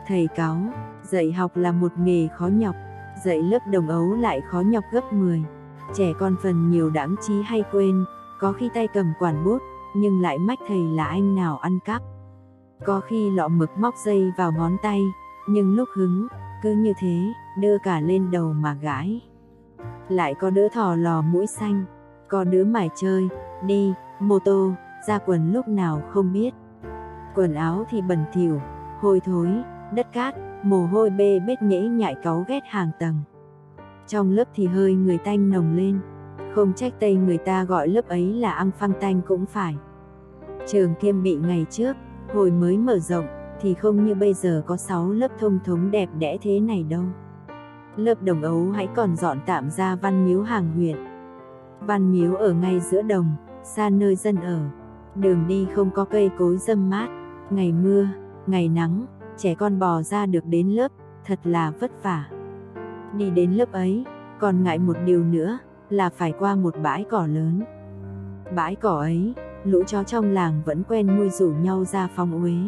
Thầy cáu, dạy học là một nghề khó nhọc, dạy lớp đồng ấu lại khó nhọc gấp 10. Trẻ con phần nhiều đãng trí hay quên, có khi tay cầm quản bút, nhưng lại mách thầy là anh nào ăn cắp. Có khi lọ mực móc dây vào ngón tay, nhưng lúc hứng, cứ như thế, đưa cả lên đầu mà gãi. Lại có đứa thò lò mũi xanh, có đứa mải chơi, đi, mô tô, ra quần lúc nào không biết. Quần áo thì bẩn thỉu, hôi thối, đất cát, mồ hôi bê bết nhễ nhại cáu ghét hàng tầng. Trong lớp thì hơi người tanh nồng lên, không trách Tây người ta gọi lớp ấy là ăn phăng tanh cũng phải. Trường Kiêm Bị ngày trước, hồi mới mở rộng, thì không như bây giờ có 6 lớp thông thống đẹp đẽ thế này đâu. Lớp đồng ấu hãy còn dọn tạm ra Văn Miếu hàng huyện. Văn Miếu ở ngay giữa đồng, xa nơi dân ở. Đường đi không có cây cối râm mát, ngày mưa, ngày nắng, trẻ con bò ra được đến lớp, thật là vất vả. Đi đến lớp ấy, còn ngại một điều nữa, là phải qua một bãi cỏ lớn. Bãi cỏ ấy, lũ chó trong làng vẫn quen mui rủ nhau ra phóng uế.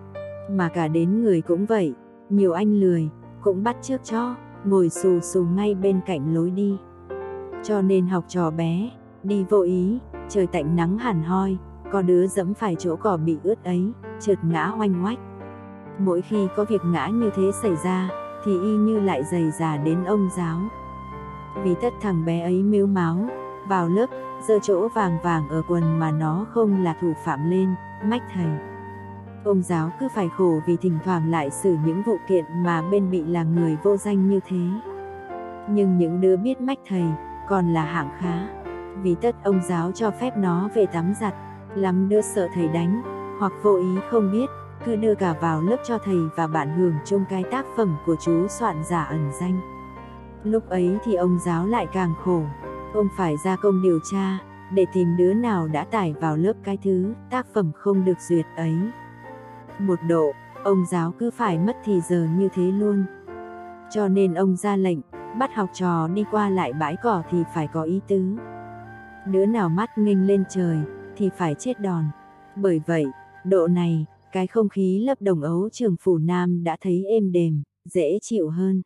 Mà cả đến người cũng vậy, nhiều anh lười, cũng bắt chước chó, ngồi xù xù ngay bên cạnh lối đi. Cho nên học trò bé, đi vô ý, trời tạnh nắng hẳn hoi, có đứa dẫm phải chỗ cỏ bị ướt ấy, trượt ngã oanh oách. Mỗi khi có việc ngã như thế xảy ra, thì y như lại giày già đến ông giáo. Vì tất thằng bé ấy mếu máo, vào lớp, giơ chỗ vàng vàng ở quần mà nó không là thủ phạm lên, mách thầy. Ông giáo cứ phải khổ vì thỉnh thoảng lại xử những vụ kiện mà bên bị là người vô danh như thế. Nhưng những đứa biết mách thầy, còn là hạng khá. Vì tất ông giáo cho phép nó về tắm giặt, lắm đứa sợ thầy đánh, hoặc vô ý không biết, cứ đưa cả vào lớp cho thầy và bạn hưởng chung cái tác phẩm của chú soạn giả ẩn danh. Lúc ấy thì ông giáo lại càng khổ, ông phải ra công điều tra, để tìm đứa nào đã tải vào lớp cái thứ tác phẩm không được duyệt ấy. Một độ, ông giáo cứ phải mất thì giờ như thế luôn. Cho nên ông ra lệnh, bắt học trò đi qua lại bãi cỏ thì phải có ý tứ. Đứa nào mắt nghênh lên trời, thì phải chết đòn. Bởi vậy, độ này, cái không khí lớp đồng ấu trường Phủ Nam đã thấy êm đềm, dễ chịu hơn.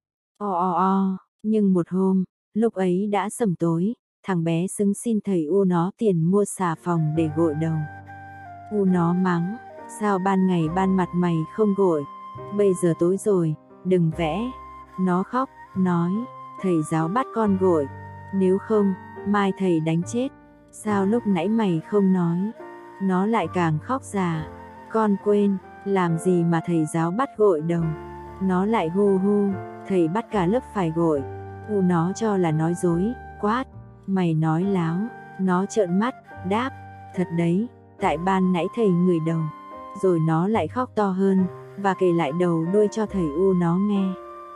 Nhưng một hôm, lúc ấy đã sẩm tối, thằng bé xứng xin thầy U nó tiền mua xà phòng để gội đầu. U nó mắng, sao ban ngày ban mặt mày không gội, bây giờ tối rồi, đừng vẽ. Nó khóc, nói, thầy giáo bắt con gội, nếu không, mai thầy đánh chết. Sao lúc nãy mày không nói? Nó lại càng khóc già, con quên, làm gì mà thầy giáo bắt gội đầu. Nó lại hu hu, thầy bắt cả lớp phải gội. U nó cho là nói dối, quát, mày nói láo. Nó trợn mắt, đáp, thật đấy, tại ban nãy thầy ngửi đầu. Rồi nó lại khóc to hơn, và kể lại đầu đuôi cho thầy U nó nghe.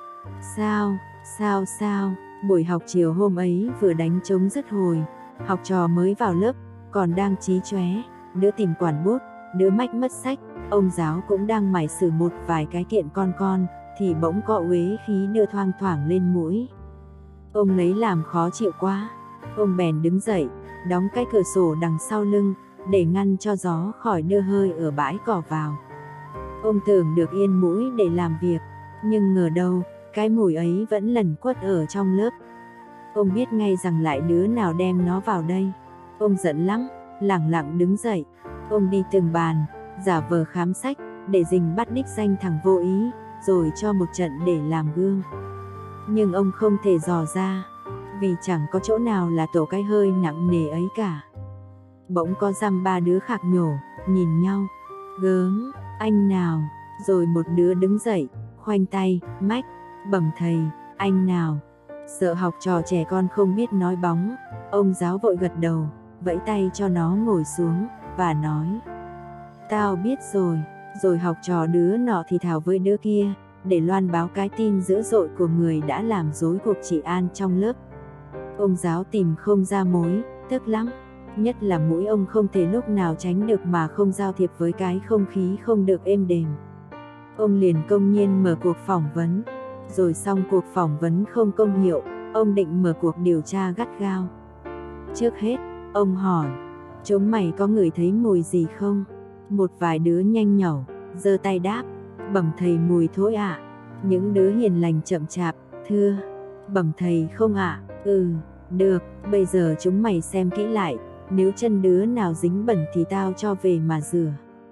Sao, buổi học chiều hôm ấy vừa đánh trống dứt hồi, học trò mới vào lớp, còn đang chí chóe, đứa tìm quản bút, đứa mách mất sách, ông giáo cũng đang mải xử một vài cái kiện con, thì bỗng có uế khí đưa thoang thoảng lên mũi. Ông lấy làm khó chịu quá, ông bèn đứng dậy, đóng cái cửa sổ đằng sau lưng, để ngăn cho gió khỏi đưa hơi ở bãi cỏ vào. Ông tưởng được yên mũi để làm việc, nhưng ngờ đâu, cái mùi ấy vẫn lẩn quất ở trong lớp. Ông biết ngay rằng lại đứa nào đem nó vào đây. Ông giận lắm, lẳng lặng đứng dậy. Ông đi từng bàn, giả vờ khám sách, để dình bắt đích danh thằng vô ý, rồi cho một trận để làm gương. Nhưng ông không thể dò ra, vì chẳng có chỗ nào là tổ cái hơi nặng nề ấy cả. Bỗng có dăm ba đứa khạc nhổ, nhìn nhau, gớm, anh nào, rồi một đứa đứng dậy, khoanh tay, mách, bẩm thầy, anh nào. Sợ học trò trẻ con không biết nói bóng, ông giáo vội gật đầu, vẫy tay cho nó ngồi xuống, và nói, tao biết rồi. Rồi học trò đứa nọ thì thảo với đứa kia, để loan báo cái tin dữ dội của người đã làm rối cuộc trị an trong lớp. Ông giáo tìm không ra mối, tức lắm. Nhất là mũi ông không thể lúc nào tránh được mà không giao thiệp với cái không khí không được êm đềm. Ông liền công nhiên mở cuộc phỏng vấn. Rồi xong cuộc phỏng vấn không công hiệu, ông định mở cuộc điều tra gắt gao. Trước hết, ông hỏi, chúng mày có ngửi thấy mùi gì không? Một vài đứa nhanh nhẩu, giơ tay đáp, Bẩm thầy mùi thối ạ. Những đứa hiền lành chậm chạp, thưa. Bẩm thầy không ạ. Được, bây giờ chúng mày xem kỹ lại, nếu chân đứa nào dính bẩn thì tao cho về mà rửa.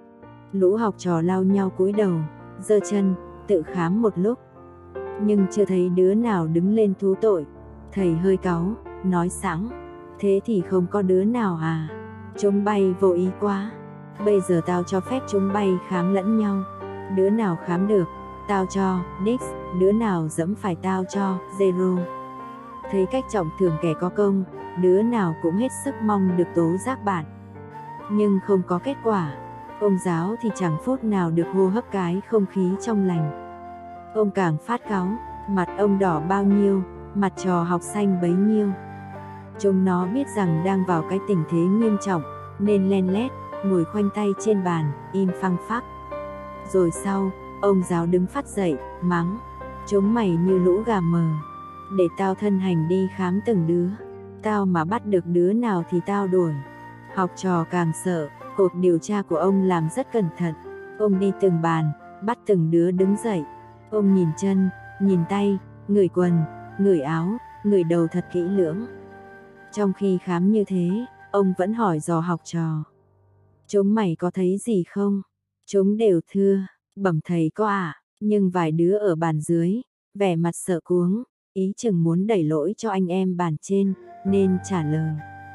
Lũ học trò lao nhau cúi đầu, giơ chân, tự khám một lúc. Nhưng chưa thấy đứa nào đứng lên thú tội. Thầy hơi cáu, nói sẵn, thế thì không có đứa nào à? Chúng bay vô ý quá. Bây giờ tao cho phép chúng bay khám lẫn nhau. Đứa nào khám được, tao cho Dix, đứa nào dẫm phải tao cho Zero. Thấy cách trọng thưởng kẻ có công, đứa nào cũng hết sức mong được tố giác bạn. Nhưng không có kết quả. Ông giáo thì chẳng phút nào được hô hấp cái không khí trong lành. Ông càng phát cáu, mặt ông đỏ bao nhiêu, mặt trò học xanh bấy nhiêu. Chúng nó biết rằng đang vào cái tình thế nghiêm trọng, nên len lét, ngồi khoanh tay trên bàn, im phăng phắc. Rồi sau, ông giáo đứng phát dậy, mắng, chúng mày như lũ gà mờ. Để tao thân hành đi khám từng đứa. Tao mà bắt được đứa nào thì tao đuổi. Học trò càng sợ, cuộc điều tra của ông làm rất cẩn thận. Ông đi từng bàn, bắt từng đứa đứng dậy. Ông nhìn chân, nhìn tay, ngửi quần, ngửi áo, ngửi đầu thật kỹ lưỡng. Trong khi khám như thế, ông vẫn hỏi dò học trò. Chúng mày có thấy gì không? Chúng đều thưa, bẩm thầy có ạ. Nhưng vài đứa ở bàn dưới, vẻ mặt sợ cuống, ý chừng muốn đẩy lỗi cho anh em bàn trên, nên trả lời.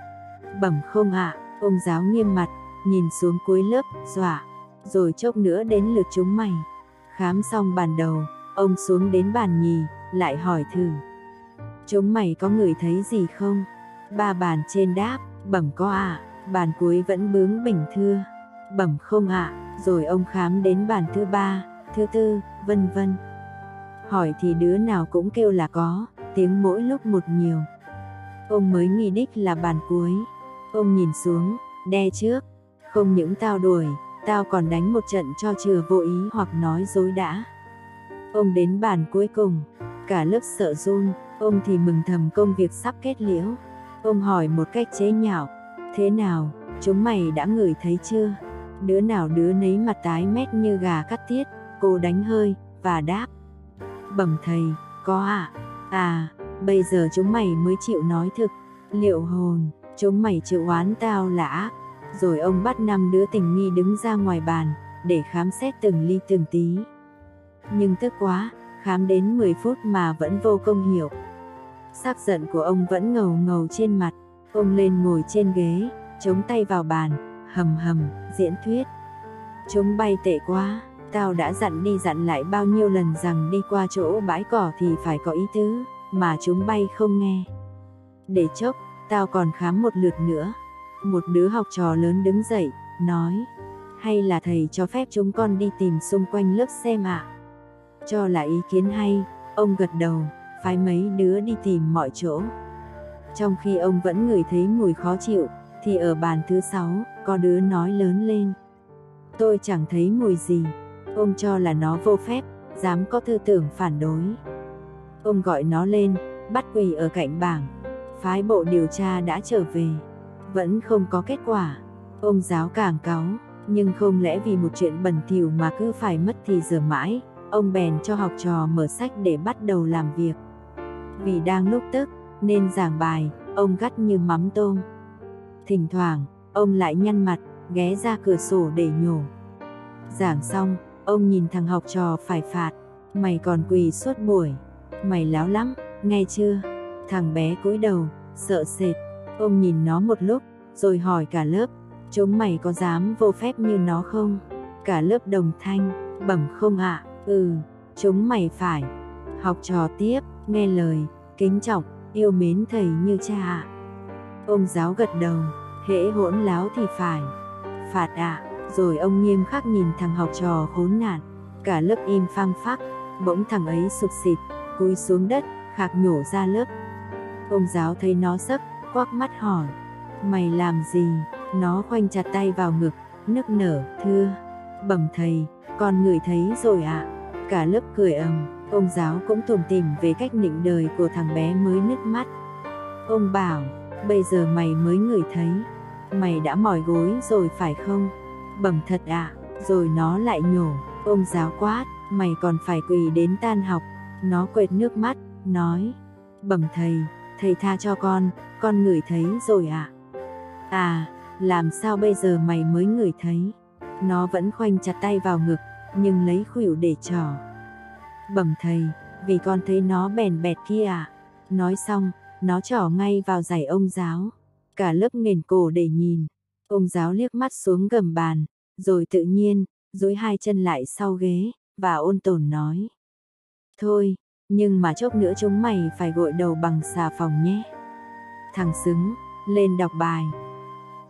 Bẩm không ạ. Ông giáo nghiêm mặt, nhìn xuống cuối lớp, dọa. Rồi chốc nữa đến lượt chúng mày. Khám xong bàn đầu, ông xuống đến bàn nhì, lại hỏi thử. Chúng mày có ngửi thấy gì không? 3 bàn trên đáp, bẩm có ạ. Bàn cuối vẫn bướng bỉnh thưa, bẩm không ạ. Rồi ông khám đến bàn thứ 3, thứ 4, vân vân. Hỏi thì đứa nào cũng kêu là có, tiếng mỗi lúc một nhiều. Ông mới nghĩ đích là bàn cuối. Ông nhìn xuống, đe trước. Không những tao đuổi, tao còn đánh một trận cho chừa vô ý hoặc nói dối đã. Ông đến bàn cuối cùng, cả lớp sợ run, ông thì mừng thầm công việc sắp kết liễu. Ông hỏi một cách chế nhạo, thế nào, chúng mày đã ngửi thấy chưa? Đứa nào đứa nấy mặt tái mét như gà cắt tiết, cô đánh hơi, và đáp. Bẩm thầy, có ạ. À, bây giờ chúng mày mới chịu nói thực. Liệu hồn, chúng mày chịu oán tao là ác. Rồi ông bắt 5 đứa tình nghi đứng ra ngoài bàn, để khám xét từng ly từng tí. Nhưng tức quá, khám đến 10 phút mà vẫn vô công hiệu. Sắc giận của ông vẫn ngầu ngầu trên mặt. Ông lên ngồi trên ghế, chống tay vào bàn, hầm hầm, diễn thuyết. Chúng bay tệ quá, tao đã dặn đi dặn lại bao nhiêu lần rằng đi qua chỗ bãi cỏ thì phải có ý tứ, mà chúng bay không nghe. Để chốc, tao còn khám một lượt nữa. Một đứa học trò lớn đứng dậy, nói, hay là thầy cho phép chúng con đi tìm xung quanh lớp xem ạ. Cho là ý kiến hay, ông gật đầu, phái mấy đứa đi tìm mọi chỗ. Trong khi ông vẫn ngửi thấy mùi khó chịu, thì ở bàn thứ 6, có đứa nói lớn lên. Tôi chẳng thấy mùi gì. Ông cho là nó vô phép, dám có tư tưởng phản đối. Ông gọi nó lên, bắt quỳ ở cạnh bảng. Phái bộ điều tra đã trở về, vẫn không có kết quả. Ông giáo càng cáu, nhưng không lẽ vì một chuyện bẩn thỉu mà cứ phải mất thì giờ mãi. Ông bèn cho học trò mở sách để bắt đầu làm việc. Vì đang lúc tức, nên giảng bài, ông gắt như mắm tôm. Thỉnh thoảng, ông lại nhăn mặt, ghé ra cửa sổ để nhổ. Giảng xong, ông nhìn thằng học trò phải phạt. Mày còn quỳ suốt buổi. Mày láo lắm, nghe chưa? Thằng bé cúi đầu, sợ sệt. Ông nhìn nó một lúc, rồi hỏi cả lớp, chúng mày có dám vô phép như nó không? Cả lớp đồng thanh, bẩm không ạ. Chúng mày phải. Học trò tiếp, nghe lời, kính trọng, yêu mến thầy như cha ạ. Ông giáo gật đầu, hễ hỗn láo thì phải phạt ạ. Rồi ông nghiêm khắc nhìn thằng học trò khốn nạn. Cả lớp im phăng phắc. Bỗng thằng ấy sụt sịt, cúi xuống đất, khạc nhổ ra lớp. Ông giáo thấy nó sấp, quắc mắt hỏi, mày làm gì? Nó khoanh chặt tay vào ngực, nức nở, thưa, bẩm thầy, con ngửi thấy rồi ạ. Cả lớp cười ầm. Ông giáo cũng tủm tỉm về cách nịnh đời của thằng bé mới nứt mắt. Ông bảo, bây giờ mày mới ngửi thấy. Mày đã mỏi gối rồi phải không? Bẩm thật ạ. Rồi nó lại nhổ. Ông giáo quát, mày còn phải quỳ đến tan học. Nó quệt nước mắt, nói, bẩm thầy, thầy tha cho con ngửi thấy rồi ạ. À, làm sao bây giờ mày mới ngửi thấy? Nó vẫn khoanh chặt tay vào ngực, nhưng lấy khuỷu để trỏ. Bẩm thầy, vì con thấy nó bèn bẹt kia ạ. Nói xong, nó trỏ ngay vào giày ông giáo. Cả lớp nghển cổ để nhìn. Ông giáo liếc mắt xuống gầm bàn, rồi tự nhiên, duỗi hai chân lại sau ghế, và ôn tồn nói. Thôi, nhưng mà chốc nữa chúng mày phải gội đầu bằng xà phòng nhé. Thằng xứng, lên đọc bài.